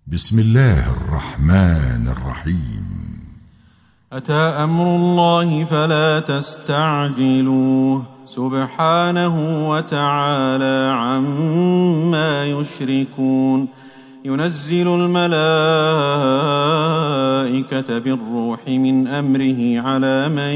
بسم الله الرحمن الرحيم. أتى أمر الله فلا تستعجلوه سبحانه وتعالى عما يشركون. ينزل الملائكة بالروح من أمره على من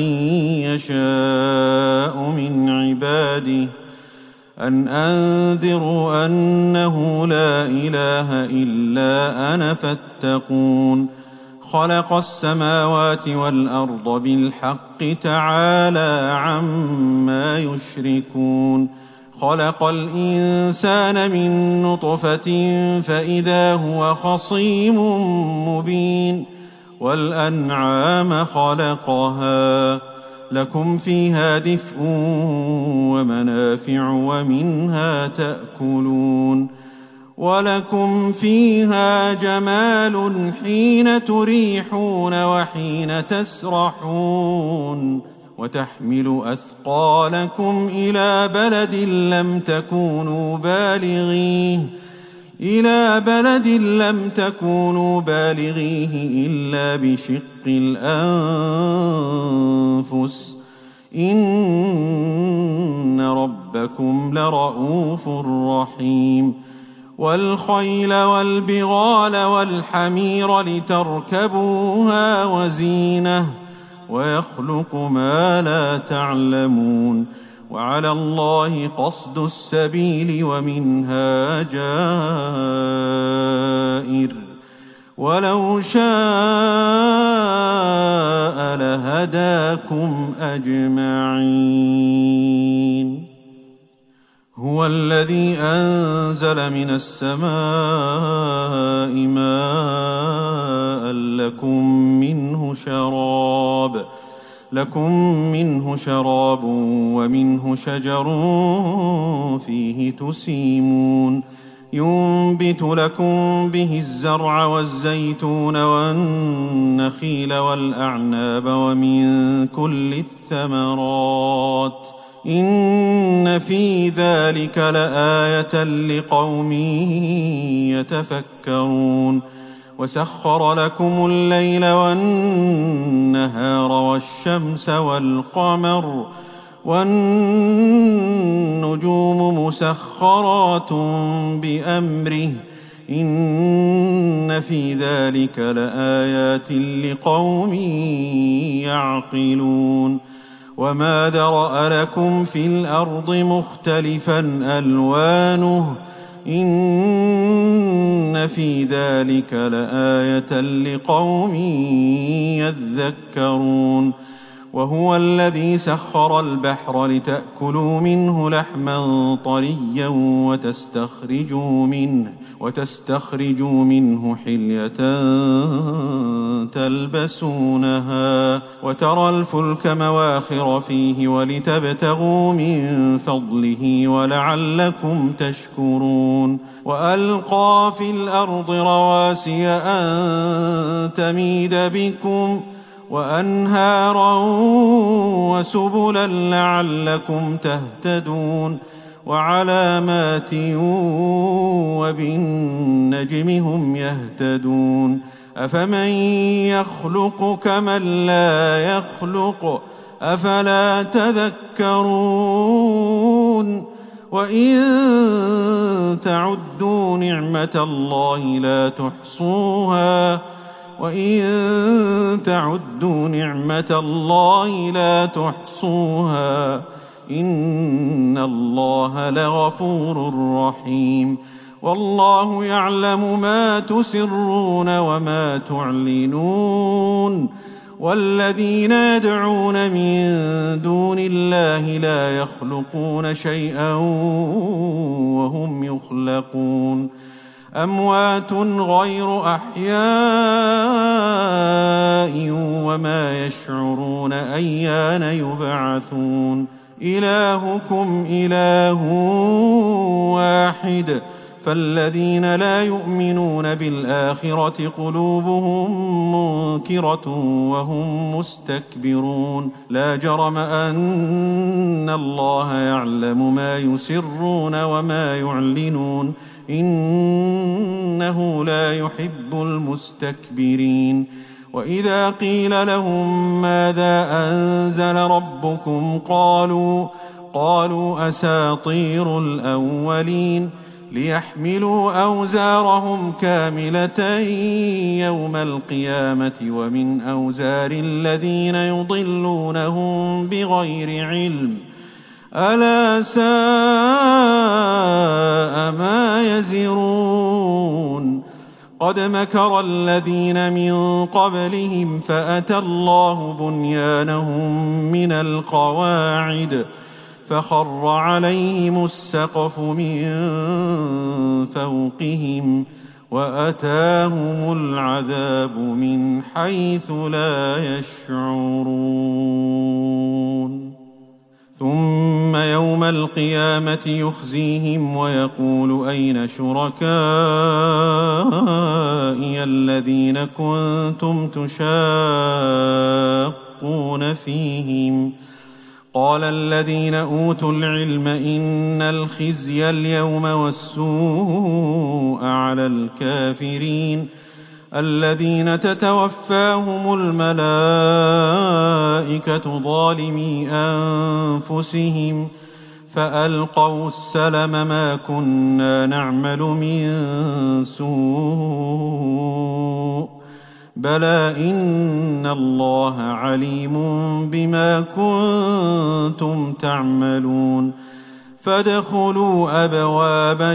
يشاء من عباده أن أنذروا أنه لا إله إلا أنا فاتقون. خلق السماوات والأرض بالحق تعالى عما يشركون. خلق الإنسان من نطفة فإذا هو خصيم مبين. والأنعام خلقها لكم فيها دفء ومنافع ومنها تأكلون. ولكم فيها جمال حين تريحون وحين تسرحون. وتحمل أثقالكم إلى بلد لم تكونوا بالغيه إلا بشق الأنفس إن ربكم لرؤوف رحيم. والخيل والبغال والحمير لتركبوها وزينة ويخلق ما لا تعلمون. وعلى الله قصد السبيل ومنها جائر ولو شاء لهداكم أجمعين. هو الذي أنزل من السماء ماء لكم منه شراب ومنه شجر فيه تسيمون. ينبت لكم به الزرع والزيتون والنخيل والأعناب ومن كل الثمرات إن في ذلك لآية لقوم يتفكرون. وسخر لكم الليل والنهار والشمس والقمر والنجوم مسخرات بأمره إن في ذلك لآيات لقوم يعقلون. وما ذرأ لكم في الأرض مختلفا ألوانه إن في ذلك لآية لقوم يذكرون. وهو الذي سخر البحر لتأكلوا منه لحما طريا وتستخرجوا منه حلية تلبسونها وترى الفلك مواخر فيه ولتبتغوا من فضله ولعلكم تشكرون. وألقى في الأرض رواسي أن تميد بكم وأنهارا وسبلا لعلكم تهتدون. وعلامات وبالنجم هم يهتدون. أفمن يخلق كمن لا يخلق أفلا تذكرون. وإن تعدوا نعمة الله لا تحصوها إن الله لغفور رحيم. والله يعلم ما تسرون وما تعلنون. والذين يدعون من دون الله لا يخلقون شيئا وهم يخلقون. أموات غير أحياء وما يشعرون أيان يبعثون. إلهكم إله واحد فالذين لا يؤمنون بالآخرة قلوبهم منكرة وهم مستكبرون. لا جرم أن الله يعلم ما يسرون وما يعلنون إنه لا يحب المستكبرين. وإذا قيل لهم ماذا أنزل ربكم قالوا أساطير الأولين ليحملوا أوزارهم كاملة يوم القيامة ومن أوزار الذين يضلونهم بغير علم ألا ساء ما يزرون. قد مكر الذين من قبلهم فأتى الله بنيانهم من القواعد فخر عليهم السقف من فوقهم وأتاهم العذاب من حيث لا يشعرون. ثم يوم القيامة يخزيهم ويقول أين شركائي الذين كنتم تشاقون فيهم قال الذين أوتوا العلم إن الخزي اليوم والسوء على الكافرين الذين تتوفاهم الملائكة ظالمي أنفسهم فألقوا السلم ما كنا نعمل من سوء بلى إن الله عليم بما كنتم تعملون. فادخلوا أبواب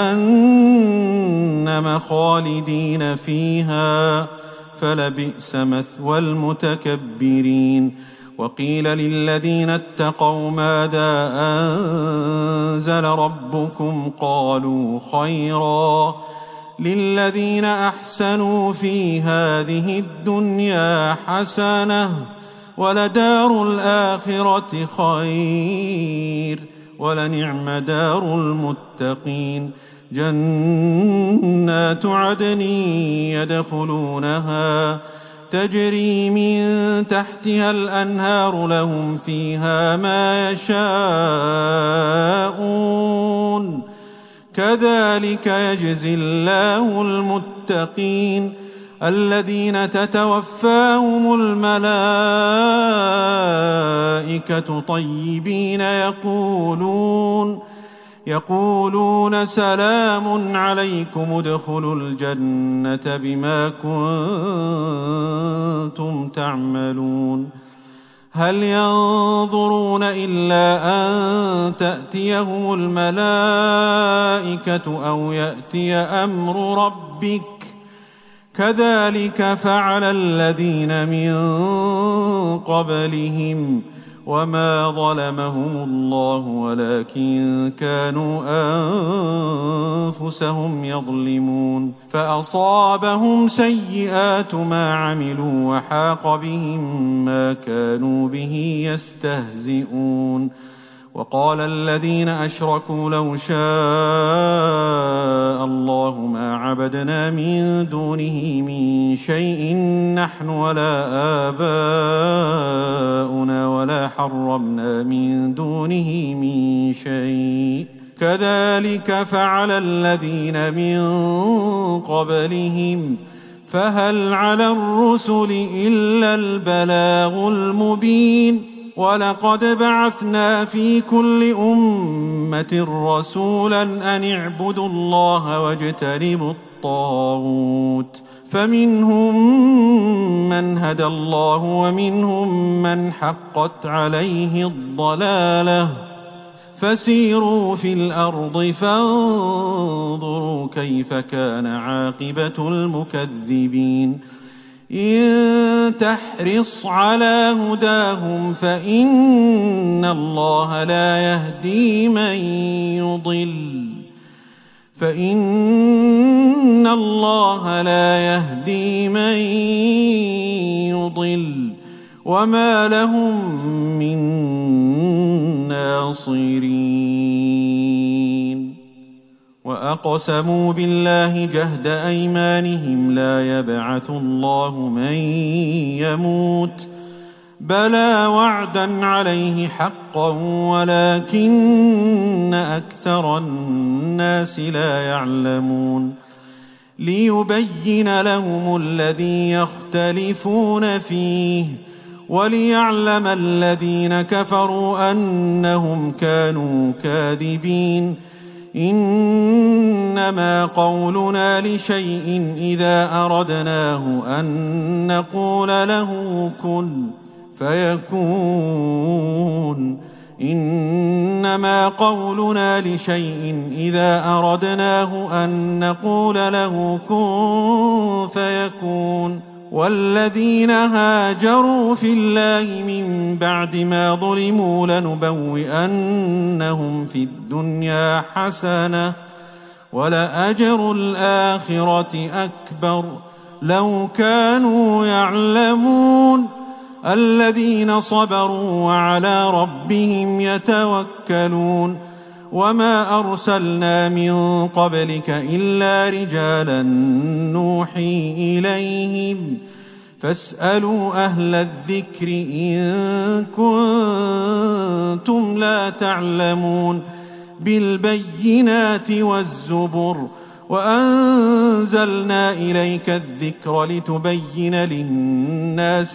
جهنم خالدين فيها فلبئس مثوى المتكبرين. وقيل للذين اتقوا ماذا أنزل ربكم قالوا خيرا للذين أحسنوا في هذه الدنيا حسنة ولدار الآخرة خير ولنعم دار المتقين. جنات عدن يدخلونها تجري من تحتها الأنهار لهم فيها ما يشاءون كذلك يجزي الله المتقين الذين تتوفاهم الملائكة طيبين يقولون سلام عليكم ادخلوا الجنة بما كنتم تعملون. هل ينظرون إلا أن تأتيهم الملائكة أو يأتي أمر ربك كذلك فعل الذين من قبلهم وما ظلمهم الله ولكن كانوا أنفسهم يظلمون. فأصابهم سيئات ما عملوا وحاق بهم ما كانوا به يستهزئون. وقال الذين أشركوا لو شاء الله ما عبدنا من دونه من شيء نحن ولا آباؤنا ولا حرمنا من دونه من شيء كذلك فعل الذين من قبلهم فهل على الرسل إلا البلاغ المبين. ولقد بعثنا في كل أمة رسولا أن اعبدوا الله واجتنبوا الطاغوت فمنهم من هدى الله ومنهم من حقت عليه الضلالة فسيروا في الأرض فانظروا كيف كان عاقبة المكذبين. إن تحرص على هداهم فإن الله لا يهدي من يضل وما لهم من ناصرين. وأقسموا بالله جهد أيمانهم لا يبعث الله من يموت بلى وعدا عليه حقا ولكن أكثر الناس لا يعلمون ليبين لهم الذي يختلفون فيه وليعلم الذين كفروا أنهم كانوا كاذبين إنما قولنا لشيء إذا أردناه أن نقول له كن فيكون إنما قولنا لشيء إذا أردناه أن نقول له كن فيكون والذين هاجروا في الله من بعد ما ظلموا لنبوئنهم في الدنيا حسنة ولأجر الآخرة أكبر لو كانوا يعلمون الذين صبروا وعلى ربهم يتوكلون وما أرسلنا من قبلك إلا رجالا نوحي إليهم فاسألوا أهل الذكر إن كنتم لا تعلمون بالبينات والزبر وأنزلنا إليك الذكر لتبين للناس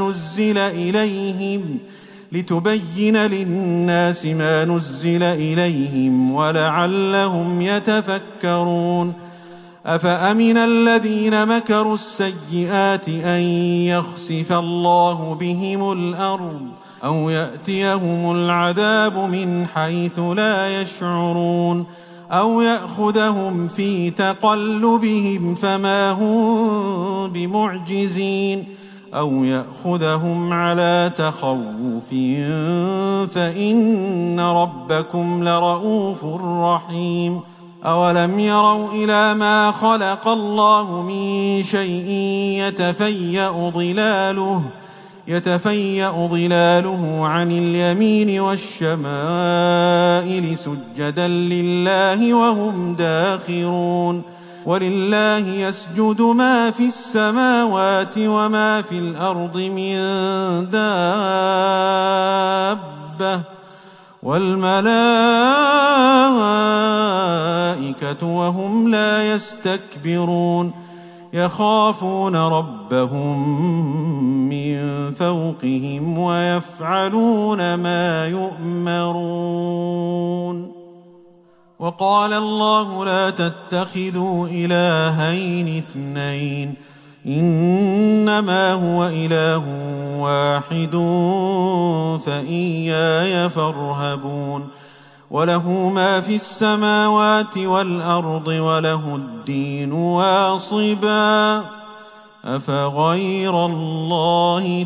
ما نزل إليهم ولعلهم يتفكرون أفأمن الذين مكروا السيئات أن يخسف الله بهم الأرض أو يأتيهم العذاب من حيث لا يشعرون أو يأخذهم في تقلبهم فما هم بمعجزين أو يأخذهم على تخوف فإن ربكم لرؤوف رحيم أولم يروا إلى ما خلق الله من شيء يتفيأ ظلاله عن اليمين والشمائل سجدا لله وهم داخرون ولله يسجد ما في السماوات وما في الأرض من دابة والملائكة وهم لا يستكبرون يخافون ربهم من فوقهم ويفعلون ما يؤمرون وقال الله لا تتخذوا إلهين اثنين إنما هو إله واحد فإياي فارهبون وله ما في السماوات والأرض وله الدين واصبا أفغير الله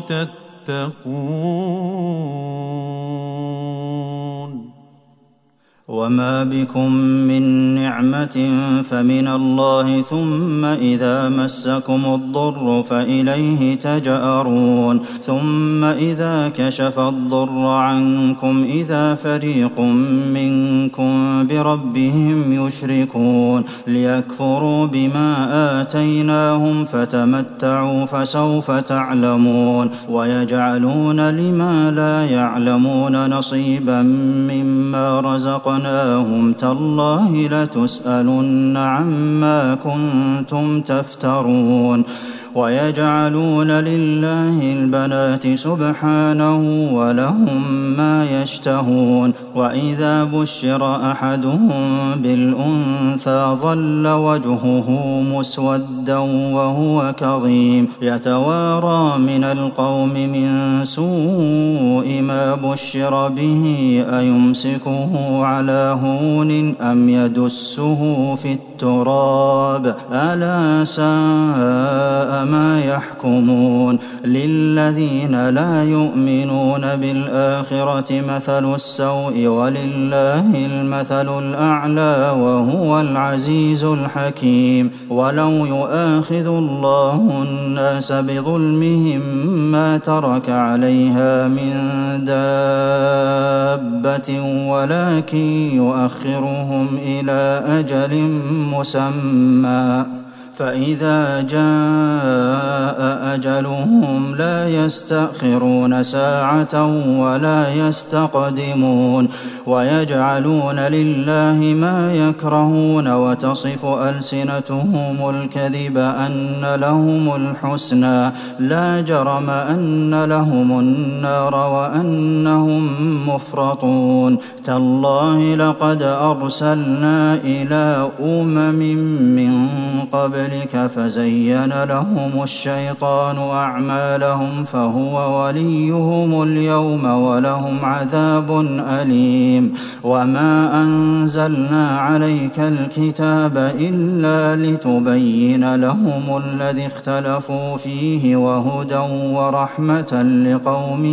تتقون وما بكم من نعمة فمن الله ثم إذا مسكم الضر فإليه تجأرون ثم إذا كشف الضر عنكم إذا فريق منكم بربهم يشركون ليكفروا بما آتيناهم فتمتعوا فسوف تعلمون ويجعلون لما لا يعلمون نصيبا مما رزقناهم تالله لتسألن عما كنتم تفترون ويجعلون لله البنات سبحانه ولهم ما يشتهون وإذا بشر أحدهم بالأنثى ظل وجهه مسودا وهو كظيم يتوارى من القوم من سوء ما بشر به أيمسكه على هون أم يدسه في التراب ألا ساء ما يحكمون للذين لا يؤمنون بالآخرة مثل السوء ولله المثل الأعلى وهو العزيز الحكيم ولو يؤاخذ الله الناس بظلمهم ما ترك عليها من دابة ولكن يؤخرهم إلى أجل مسمى فإذا جاء أجلهم لا يستأخرون ساعة ولا يستقدمون ويجعلون لله ما يكرهون وتصف ألسنتهم الكذب أن لهم الحسنى لا جرم أن لهم النار وأنهم مفرطون تالله لقد أرسلنا إلى من قبلك فزين لهم الشيطان أعمالهم فهو وليهم اليوم ولهم عذاب أليم وما أنزلنا عليك الكتاب إلا لتبين لهم الذي اختلفوا فيه وهدى ورحمة لقوم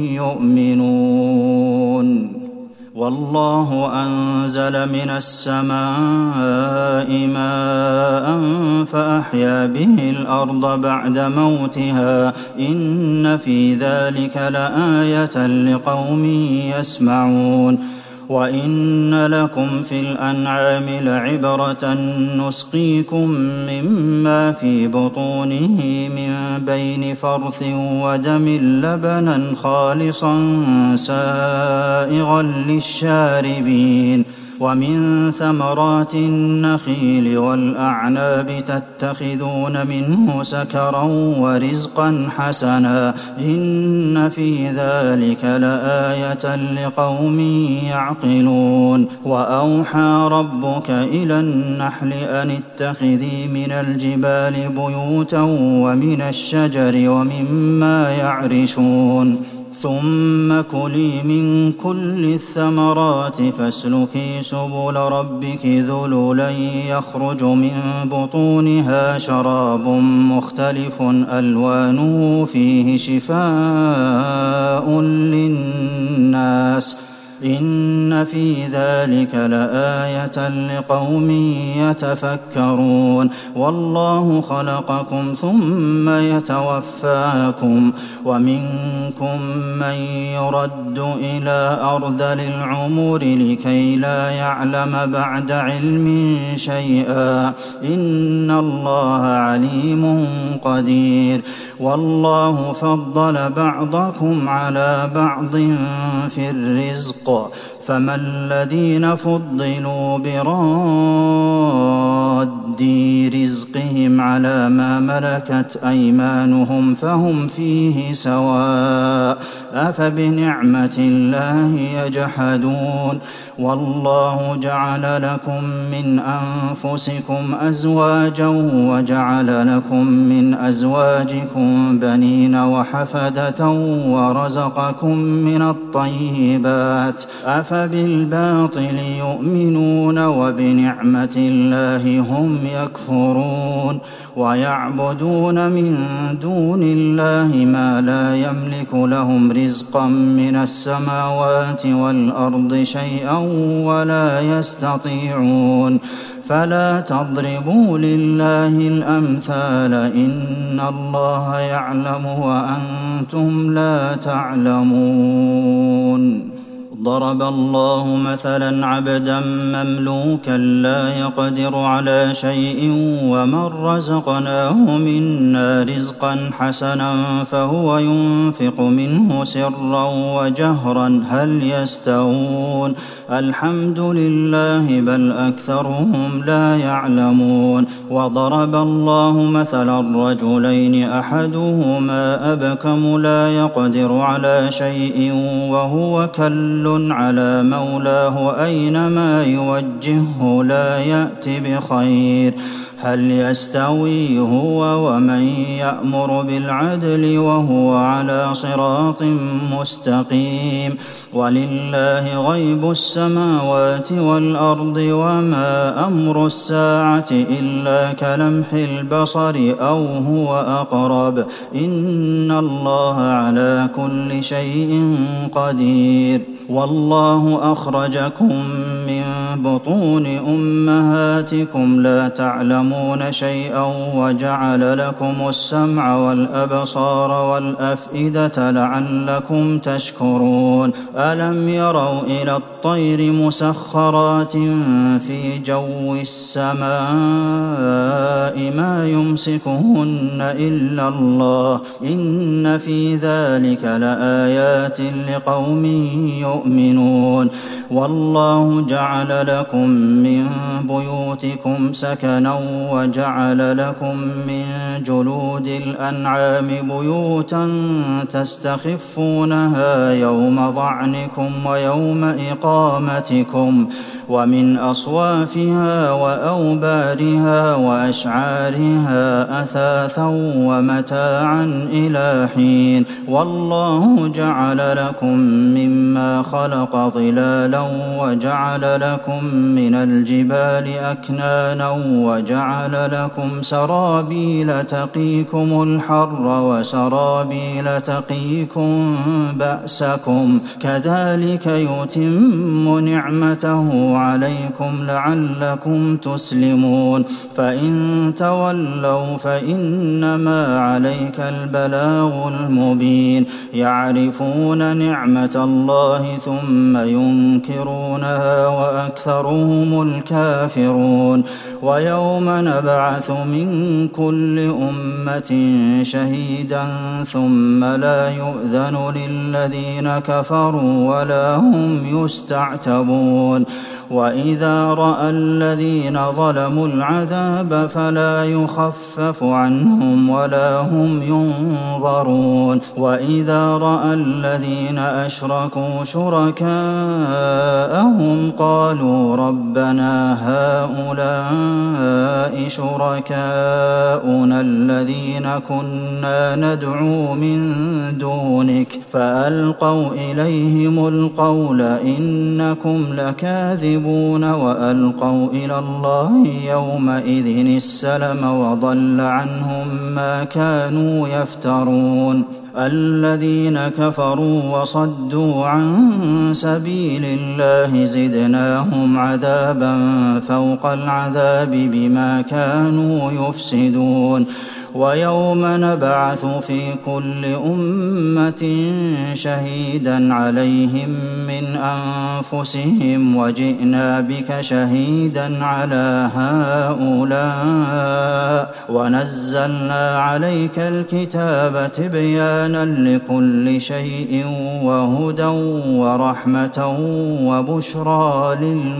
يؤمنون والله أنزل من السماء ماء فأحيا به الأرض بعد موتها إن في ذلك لآية لقوم يسمعون وإن لكم في الأنعام لعبرة نسقيكم مما في بطونه من بين فرث ودم لبنا خالصا سائغا للشاربين ومن ثمرات النخيل والأعناب تتخذون منه سكرا ورزقا حسنا إن في ذلك لآية لقوم يعقلون وأوحى ربك إلى النحل أن اتخذي من الجبال بيوتا ومن الشجر ومما يعرشون ثم كلي من كل الثمرات فاسلكي سبل ربك ذللا يخرج من بطونها شراب مختلف ألوانه فيه شفاء للناس إن في ذلك لآية لقوم يتفكرون والله خلقكم ثم يتوفاكم ومنكم من يرد إلى أرذل العمر لكي لا يعلم بعد علم شيئا إن الله عليم قدير والله فضل بعضكم على بعض في الرزق فما الذين فضلوا براد رزقهم على ما ملكت أيمانهم فهم فيه سواء أفبنعمة الله يجحدون والله جعل لكم من أنفسكم أزواجا وجعل لكم من أزواجكم بنين وحفدة ورزقكم من الطيبات أفبالباطل يؤمنون وبنعمة الله هم يكفرون ويعبدون من دون الله ما لا يملك لهم رزقا من السماوات والأرض شيئا ولا يستطيعون فلا تضربوا لله الأمثال إن الله يعلم وأنتم لا تعلمون ضرب الله مثلا عبدا مملوكا لا يقدر على شيء ومن رزقناه منا رزقا حسنا فهو ينفق منه سرا وجهرا هل يستوون الحمد لله بل أكثرهم لا يعلمون وضرب الله مثلا رجلين أحدهما أبكم لا يقدر على شيء وهو كل على مولاه أينما يوجهه لا يأت بخير هل يستوي هو ومن يأمر بالعدل وهو على صراط مستقيم ولله غيب السماوات والأرض وما أمر الساعة إلا كلمح البصر أو هو أقرب إن الله على كل شيء قدير والله أخرجكم من بطون أمهاتكم لا تعلمون شيئا وجعل لكم السمع والأبصار والأفئدة لعلكم تشكرون ألم يروا إلى الطير مسخرات في جو السماء ما يمسكهن إلا الله إن في ذلك لآيات لقوم يؤمنون والله جعل لكم من بيوتكم سكنا وجعل لكم من جلود الأنعام بيوتا تستخفونها يوم ظعنكم ويوم إقامتكم ومن أصوافها وأوبارها وأشعارها أثاثا ومتاعا إلى حين والله جعل لكم مما خلق ظلالا وجعل لكم من الجبال أكنانا وجعل لكم سرابيل تقيكم الحر وسرابيل تقيكم بأسكم كذلك يتم نعمته عليكم لعلكم تسلمون فإن تولوا فإنما عليك البلاغ المبين يعرفون نعمة الله ثم ينكرونها وأكثرهم الكافرون ويوم نبعث من كل أمة شهيدا ثم لا يؤذن للذين كفروا ولا هم يستعتبون وإذا رأى الذين ظلموا العذاب فلا يخفف عنهم ولا هم ينظرون وإذا رأى الذين أشركوا شركاءهم قالوا ربنا هؤلاء شركاؤنا الذين كنا ندعو من دونك فألقوا إليهم القول إنكم لكاذبون وألقوا إلى الله يومئذ السلم وضل عنهم ما كانوا يفترون الذين كفروا وصدوا عن سبيل الله زدناهم عذابا فوق العذاب بما كانوا يفسدون ويوم نبعث في كل أمة شهيدا عليهم من أنفسهم وجئنا بك شهيدا على هؤلاء ونزلنا عليك الكتاب تبيانا لكل شيء وهدى ورحمة وبشرى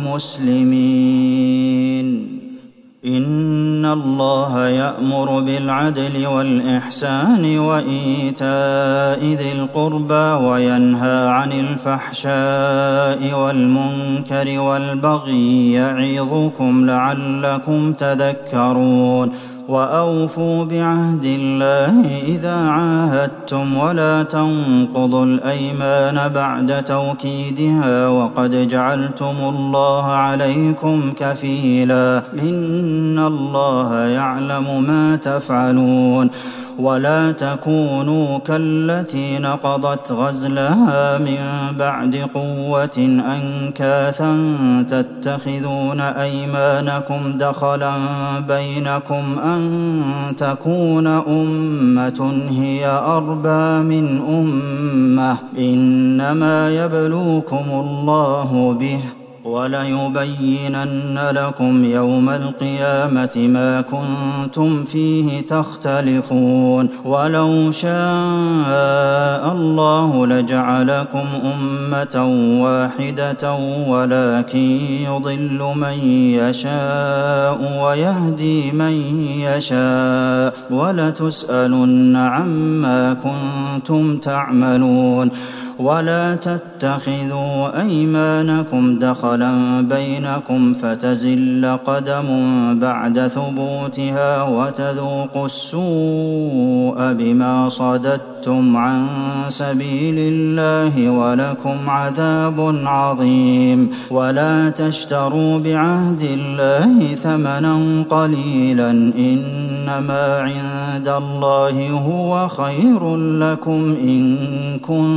للمسلمين إن الله يأمر بالعدل والإحسان وإيتاء ذي القربى وينهى عن الفحشاء والمنكر والبغي يعظكم لعلكم تذكرون وأوفوا بعهد الله إذا عاهدتم ولا تنقضوا الأيمان بعد توكيدها وقد جعلتم الله عليكم كفيلا إن الله يعلم ما تفعلون ولا تكونوا كالتي نقضت غزلها من بعد قوة أنكاثا تتخذون أيمانكم دخلا بينكم أن تكون أمة هي أربى من أمة إنما يبلوكم الله به وليبينن لكم يوم القيامة ما كنتم فيه تختلفون ولو شاء الله لجعلكم أمة واحدة ولكن يضل من يشاء ويهدي من يشاء ولتسألن عما كنتم تعملون ولا تتخذوا أيمانكم دخلا بينكم فتزل قدم بعد ثبوتها وتذوقوا السوء بما صددتم عن سبيل الله ولكم عذاب عظيم ولا تشتروا بعهد الله ثمنا قليلا إنما عند الله هو خير لكم إن كنتم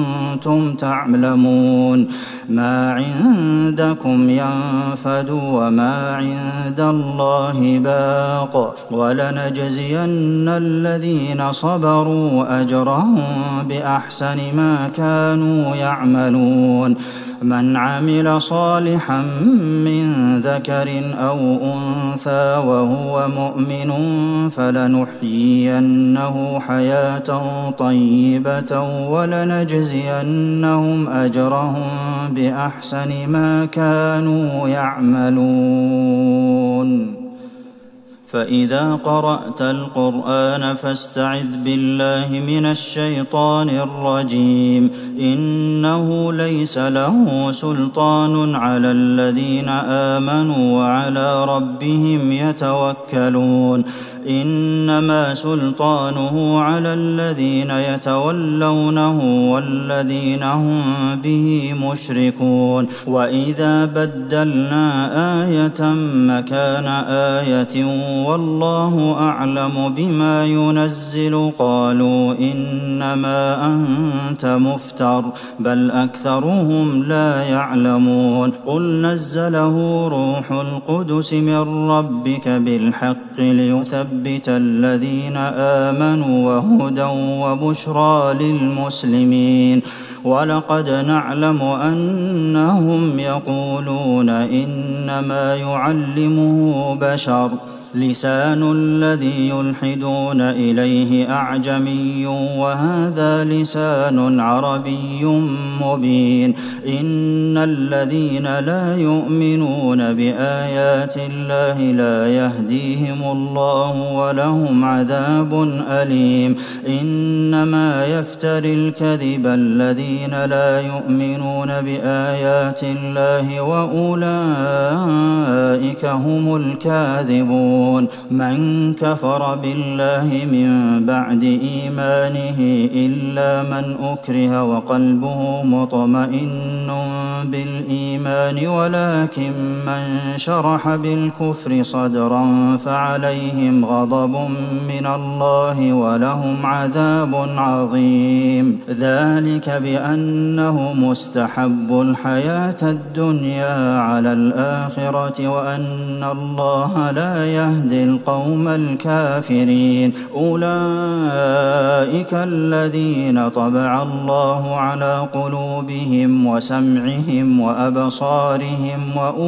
كنتم تعلمون ما عندكم ينفد وما عند الله باق ولنجزين الذين صبروا أجرهم بأحسن ما كانوا يعملون من عمل صالحا من ذكر أو أنثى وهو مؤمن فلنحيينه حياة طيبة ولنجزينهم أجرهم بأحسن ما كانوا يعملون فإذا قرأت القرآن فاستعذ بالله من الشيطان الرجيم إنه ليس له سلطان على الذين آمنوا وعلى ربهم يتوكلون إنما سلطانه على الذين يتولونه والذين هم به مشركون وإذا بدلنا آية مكان آية والله أعلم بما ينزل قالوا إنما أنت مفتر بل أكثرهم لا يعلمون قل نزله روح القدس من ربك بالحق ليثبت الذين آمنوا وهدى وبشرى للمسلمين ولقد نعلم أنهم يقولون إنما يعلمه بشر لسان الذي يلحدون إليه أعجمي وهذا لسان عربي مبين إن الذين لا يؤمنون بآيات الله لا يهديهم الله ولهم عذاب أليم إنما يفتري الكذب الذين لا يؤمنون بآيات الله وأولئك هم الكاذبون من كفر بالله من بعد إيمانه إلا من أكره وقلبه مطمئن بالإيمان ولكن من شرح بالكفر صدرا فعليهم غضب من الله ولهم عذاب عظيم ذلك بأنه مستحب الحياة الدنيا على الآخرة وأن الله لا يهدي القوم الكافرين أولئك الذين طبع الله على قلوبهم وسمعهم وأبصارهم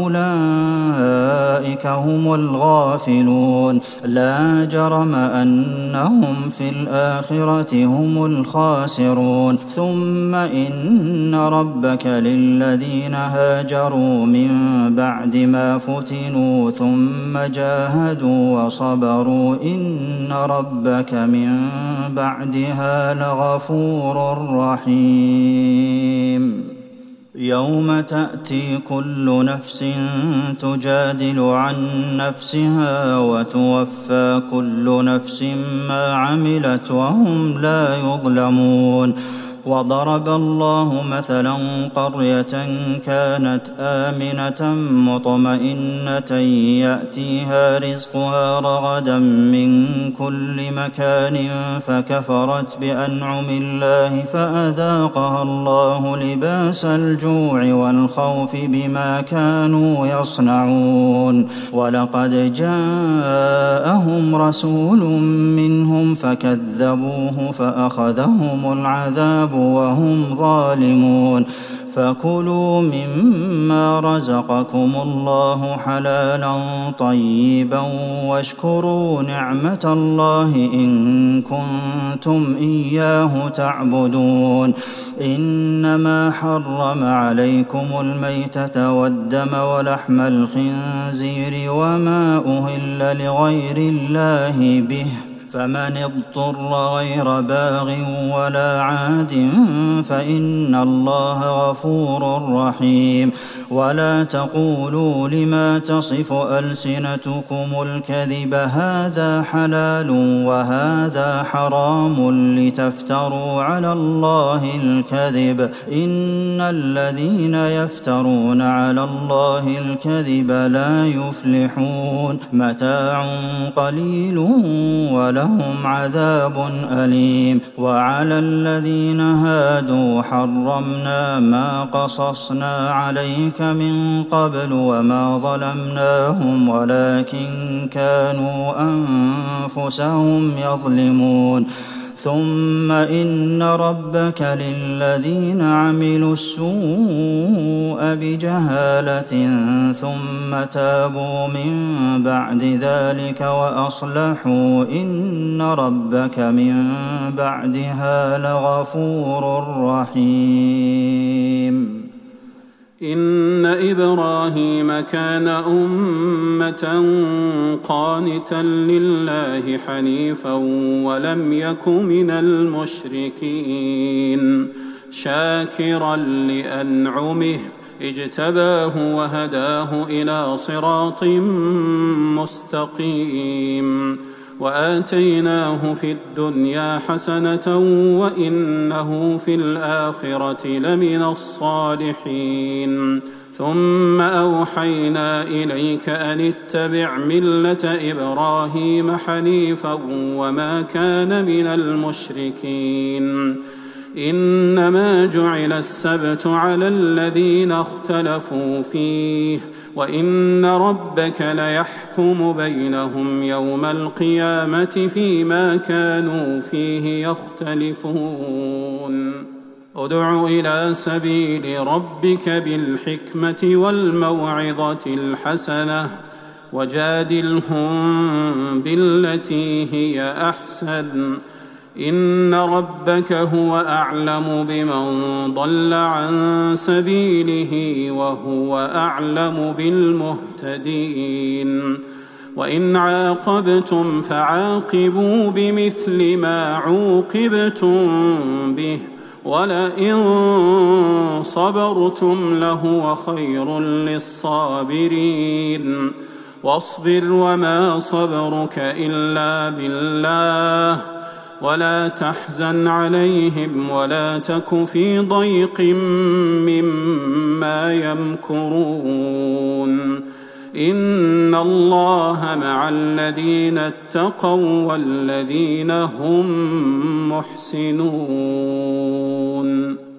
وأولئك هم الغافلون لا جرم أنهم في الآخرة هم الخاسرون ثم إن ربك للذين هاجروا من بعد ما فتنوا ثم جاهدوا وصبروا إن ربك من بعدها لغفور رحيم يوم تأتي كل نفس تجادل عن نفسها وتوفى كل نفس ما عملت وهم لا يظلمون وضرب الله مثلا قرية كانت آمنة مطمئنة يأتيها رزقها رغدا من كل مكان فكفرت بأنعم الله فأذاقها الله لباس الجوع والخوف بما كانوا يصنعون ولقد جاءهم رسول منهم فكذبوه فأخذهم العذاب وهم ظالمون فكلوا مما رزقكم الله حلالا طيبا واشكروا نعمة الله إن كنتم إياه تعبدون إنما حرم عليكم الميتة والدم ولحم الخنزير وما أهل لغير الله به فمن اضطر غير باغ ولا عاد فإن الله غفور رحيم ولا تقولوا لما تصف ألسنتكم الكذب هذا حلال وهذا حرام لتفتروا على الله الكذب إن الذين يفترون على الله الكذب لا يفلحون متاع قليل ولا ولهم عذاب أليم. وعلى الذين هادوا حرمنا ما قصصنا عليك من قبل وما ظلمناهم ولكن كانوا أنفسهم يظلمون. ثم إن ربك للذين عملوا السوء بجهالة ثم تابوا من بعد ذلك وأصلحوا إن ربك من بعدها لغفور رحيم. إن إبراهيم كان أمة قانتا لله حنيفا ولم يك من المشركين شاكرا لأنعمه اجتباه وهداه إلى صراط مستقيم وآتيناه في الدنيا حسنة وإنه في الآخرة لمن الصالحين. ثم أوحينا إليك أن اتبع ملة إبراهيم حنيفا وما كان من المشركين. إنما جعل السبت على الذين اختلفوا فيه وإن ربك ليحكم بينهم يوم القيامة فيما كانوا فيه يختلفون. ادع إلى سبيل ربك بالحكمة والموعظة الحسنة وجادلهم بالتي هي أحسن إن ربك هو أعلم بمن ضل عن سبيله وهو أعلم بالمهتدين. وإن عاقبتم فعاقبوا بمثل ما عوقبتم به ولئن صبرتم لهو خير للصابرين. واصبر وما صبرك إلا بالله ولا تحزن عليهم ولا تك في ضيق مما يمكرون. إن الله مع الذين اتقوا والذين هم محسنون.